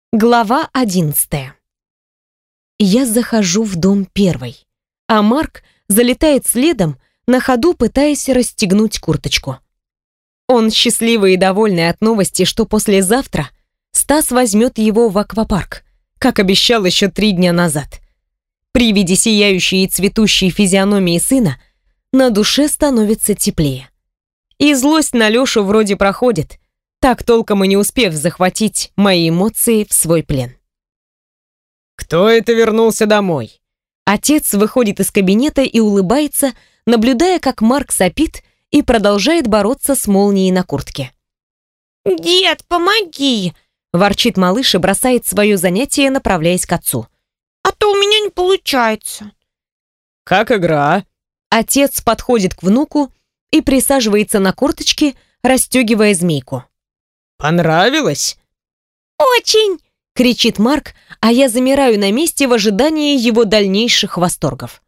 Глава 11. Я захожу в дом первой, а Марк залетает следом, на ходу пытаясь расстегнуть курточку. Он счастливый и довольный от новости, что послезавтра Стас возьмет его в аквапарк, как обещал еще 3 дня назад. При виде сияющей и цветущей физиономии сына на душе становится теплее. И злость на Лешу вроде проходит, так толком и не успев захватить мои эмоции в свой плен. «Кто это вернулся домой?» Отец выходит из кабинета и улыбается, наблюдая, как Марк сопит и продолжает бороться с молнией на куртке. «Дед, помоги!» – ворчит малыш и бросает свое занятие, направляясь к отцу. «А то у меня не получается». «Как игра?» Отец подходит к внуку и присаживается на корточки, расстегивая змейку. «Понравилось?» «Очень!» — кричит Марк, а я замираю на месте в ожидании его дальнейших восторгов.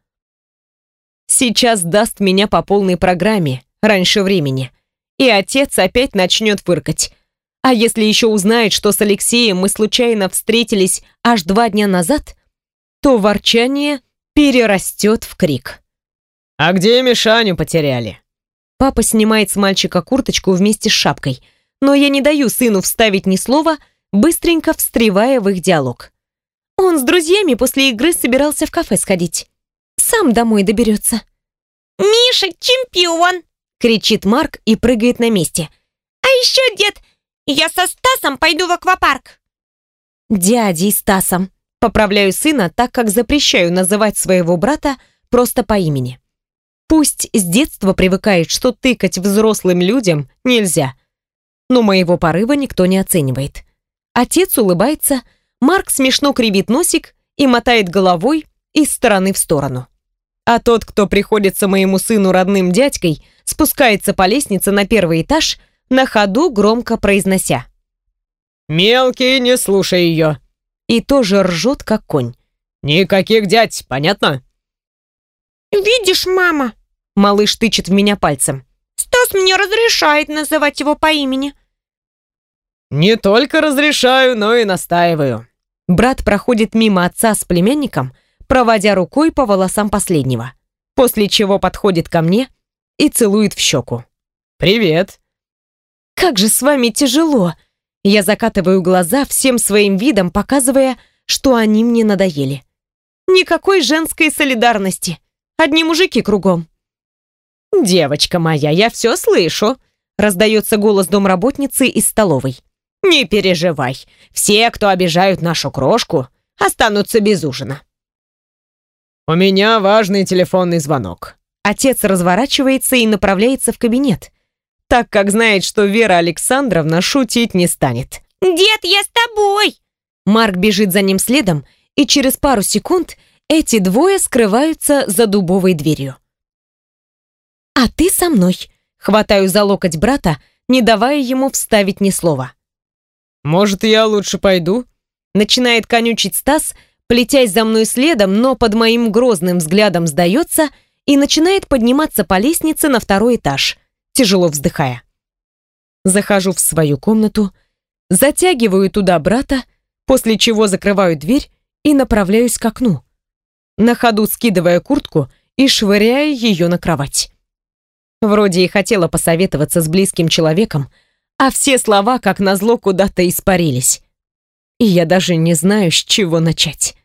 Сейчас даст меня по полной программе, раньше времени, и отец опять начнет фыркать. А если еще узнает, что с Алексеем мы случайно встретились аж 2 дня назад, то ворчание перерастет в крик. «А где Мишаню потеряли?» Папа снимает с мальчика курточку вместе с шапкой, но я не даю сыну вставить ни слова, быстренько встревая в их диалог. Он с друзьями после игры собирался в кафе сходить. Сам домой доберется. «Миша чемпион!» — кричит Марк и прыгает на месте. «А еще, дед, я со Стасом пойду в аквапарк!» Дядей Стасом. Поправляю сына, так как запрещаю называть своего брата просто по имени. Пусть с детства привыкает, что тыкать взрослым людям нельзя. Но моего порыва никто не оценивает. Отец улыбается, Марк смешно кривит носик и мотает головой из стороны в сторону. А тот, кто приходится моему сыну родным дядькой, спускается по лестнице на 1-й этаж, на ходу громко произнося: «Мелкий, не слушай ее!» И тоже ржет, как конь. «Никаких дядь, понятно?» «Видишь, мама?» Малыш тычет в меня пальцем. «Стас мне разрешает называть его по имени». «Не только разрешаю, но и настаиваю». Брат проходит мимо отца с племянником, проводя рукой по волосам последнего, после чего подходит ко мне и целует в щеку. «Привет». «Как же с вами тяжело!» Я закатываю глаза, всем своим видом показывая, что они мне надоели. Никакой женской солидарности. Одни мужики кругом. «Девочка моя, я все слышу», — раздается голос домработницы из столовой. «Не переживай, все, кто обижают нашу крошку, останутся без ужина». «У меня важный телефонный звонок». Отец разворачивается и направляется в кабинет, так как знает, что Вера Александровна шутить не станет. «Дед, я с тобой!» Марк бежит за ним следом, и через пару секунд эти двое скрываются за дубовой дверью. «А ты со мной!» Хватаю за локоть брата, не давая ему вставить ни слова. «Может, я лучше пойду?» Начинает конючить Стас, плетясь за мной следом, но под моим грозным взглядом сдается и начинает подниматься по лестнице на 2-й этаж, тяжело вздыхая. Захожу в свою комнату, затягиваю туда брата, после чего закрываю дверь и направляюсь к окну, на ходу скидывая куртку и швыряя ее на кровать. Вроде и хотела посоветоваться с близким человеком, а все слова, как назло, куда-то испарились. И я даже не знаю, с чего начать.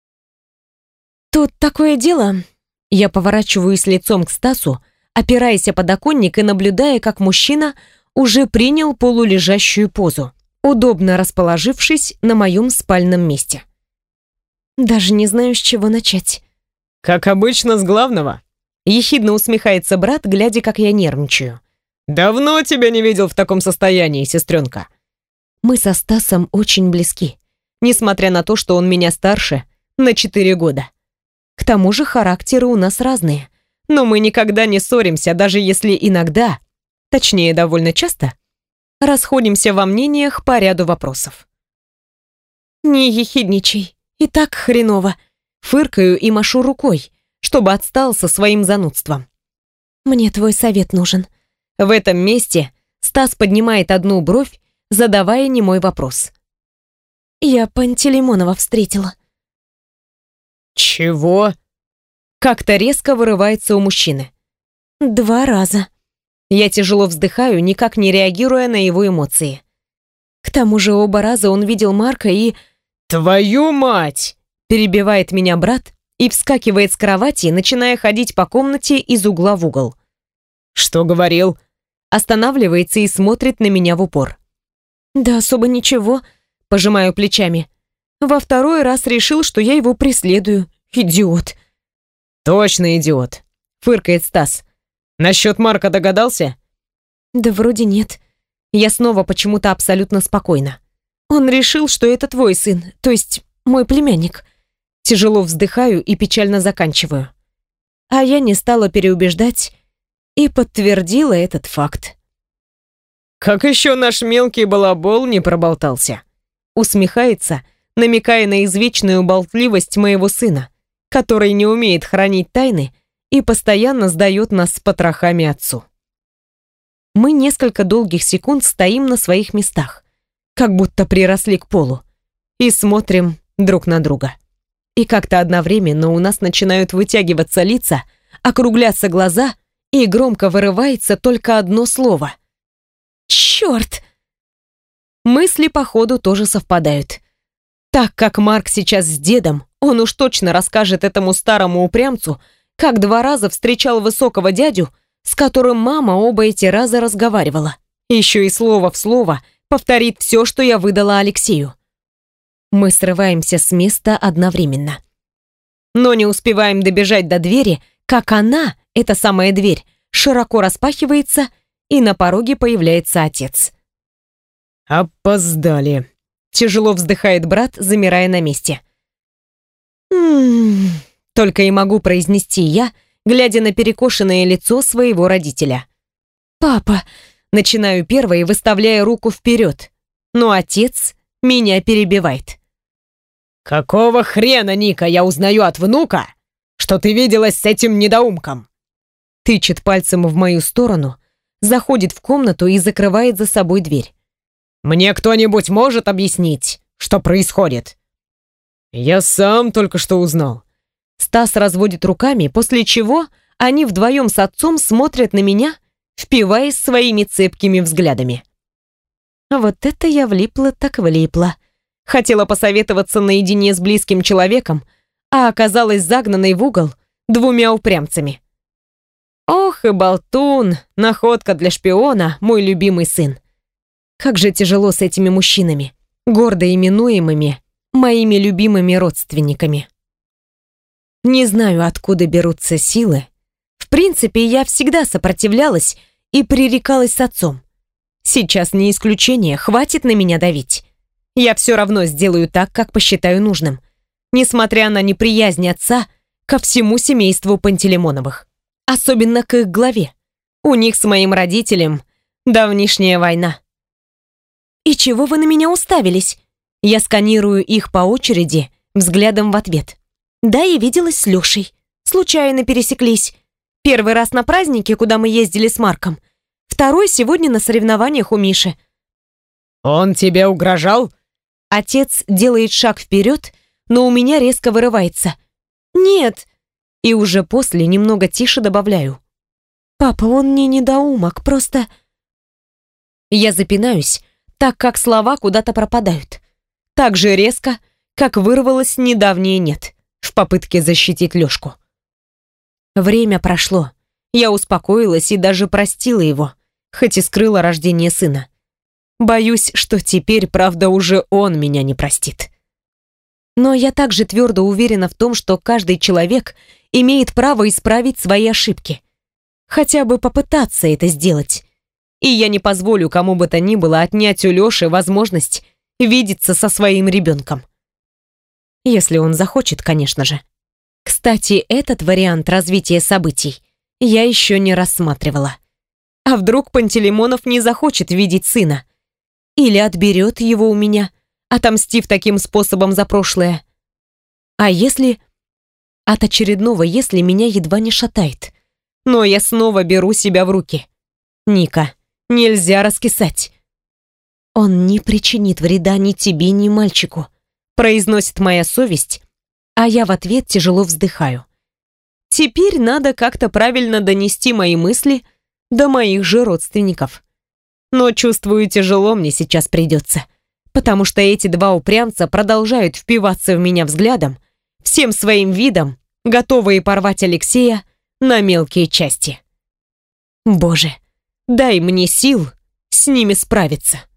«Тут такое дело...» Я поворачиваюсь лицом к Стасу, опираясь о подоконник и наблюдая, как мужчина уже принял полулежащую позу, удобно расположившись на моем спальном месте. Даже не знаю, с чего начать. «Как обычно, с главного». Ехидно усмехается брат, глядя, как я нервничаю. «Давно тебя не видел в таком состоянии, сестренка». Мы со Стасом очень близки, несмотря на то, что он меня старше на 4 года. К тому же характеры у нас разные, но мы никогда не ссоримся, даже если иногда, точнее, довольно часто, расходимся во мнениях по ряду вопросов. «Не ехидничай, и так хреново», фыркаю и машу рукой, чтобы отстал со своим занудством. «Мне твой совет нужен». В этом месте Стас поднимает одну бровь, задавая немой вопрос. Я Пантелеймонова встретила. Чего? Как-то резко вырывается у мужчины. 2 раза. Я тяжело вздыхаю, никак не реагируя на его эмоции. К тому же оба раза он видел Марка и... Твою мать! Перебивает меня брат и вскакивает с кровати, начиная ходить по комнате из угла в угол. Что говорил? Останавливается и смотрит на меня в упор. Да особо ничего, пожимаю плечами. Во 2-й раз решил, что я его преследую. Идиот. Точно идиот, фыркает Стас. Насчет Марка догадался? Да вроде нет. Я снова почему-то абсолютно спокойна. Он решил, что это твой сын, то есть мой племянник. Тяжело вздыхаю и печально заканчиваю. А я не стала переубеждать и подтвердила этот факт. Как еще наш мелкий балабол не проболтался? Усмехается, намекая на извечную болтливость моего сына, который не умеет хранить тайны и постоянно сдает нас с потрохами отцу. Мы несколько долгих секунд стоим на своих местах, как будто приросли к полу, и смотрим друг на друга. И как-то одновременно у нас начинают вытягиваться лица, округляться глаза, и громко вырывается только одно слово. «Черт!» Мысли, походу, тоже совпадают. Так как Марк сейчас с дедом, он уж точно расскажет этому старому упрямцу, как 2 раза встречал высокого дядю, с которым мама оба эти раза разговаривала. Еще и слово в слово повторит все, что я выдала Алексею. Мы срываемся с места одновременно. Но не успеваем добежать до двери, как она, эта самая дверь, широко распахивается, и на пороге появляется отец. Опоздали. Тяжело вздыхает брат, замирая на месте. Только и могу произнести я, глядя на перекошенное лицо своего родителя. «Папа!» Начинаю первой, выставляя руку вперед, но отец меня перебивает. Какого хрена, Ника, я узнаю от внука, что ты виделась с этим недоумком? Тычет пальцем в мою сторону, заходит в комнату и закрывает за собой дверь. Мне кто-нибудь может объяснить, что происходит? Я сам только что узнал. Стас разводит руками, после чего они вдвоем с отцом смотрят на меня, впиваясь своими цепкими взглядами. Вот это я влипла так влипла. Хотела посоветоваться наедине с близким человеком, а оказалась загнанной в угол 2 упрямцами. Ох и болтун, находка для шпиона, мой любимый сын. Как же тяжело с этими мужчинами, гордо именуемыми моими любимыми родственниками. Не знаю, откуда берутся силы. В принципе, я всегда сопротивлялась и пререкалась с отцом. Сейчас не исключение, хватит на меня давить. Я все равно сделаю так, как посчитаю нужным, несмотря на неприязнь отца ко всему семейству Пантелеймоновых. Особенно к их главе. У них с моим родителем давнишняя война. «И чего вы на меня уставились?» Я сканирую их по очереди, взглядом в ответ. Да, я виделась с Лешей. Случайно пересеклись. 1 раз на празднике, куда мы ездили с Марком. 2 сегодня на соревнованиях у Миши. Он тебе угрожал? Отец делает шаг вперед, но у меня резко вырывается. Нет. И уже после немного тише добавляю. Папа, он не недоумок, просто... Я запинаюсь, так как слова куда-то пропадают. Так же резко, как вырвалось недавнее «нет» в попытке защитить Лёшку. Время прошло. Я успокоилась и даже простила его, хоть и скрыла рождение сына. Боюсь, что теперь, правда, уже он меня не простит. Но я также твердо уверена в том, что каждый человек имеет право исправить свои ошибки. Хотя бы попытаться это сделать. И я не позволю кому бы то ни было отнять у Лёши возможность видеться со своим ребенком. Если он захочет, конечно же. Кстати, этот вариант развития событий я еще не рассматривала. А вдруг Пантелеймонов не захочет видеть сына? Или отберет его у меня, отомстив таким способом за прошлое? А если... От очередного «если» меня едва не шатает. Но я снова беру себя в руки. Ника, нельзя раскисать. «Он не причинит вреда ни тебе, ни мальчику», произносит моя совесть, а я в ответ тяжело вздыхаю. Теперь надо как-то правильно донести мои мысли до моих же родственников. Но чувствую, тяжело мне сейчас придется, потому что эти два упрямца продолжают впиваться в меня взглядом, всем своим видом готовые порвать Алексея на мелкие части. Боже, дай мне сил с ними справиться.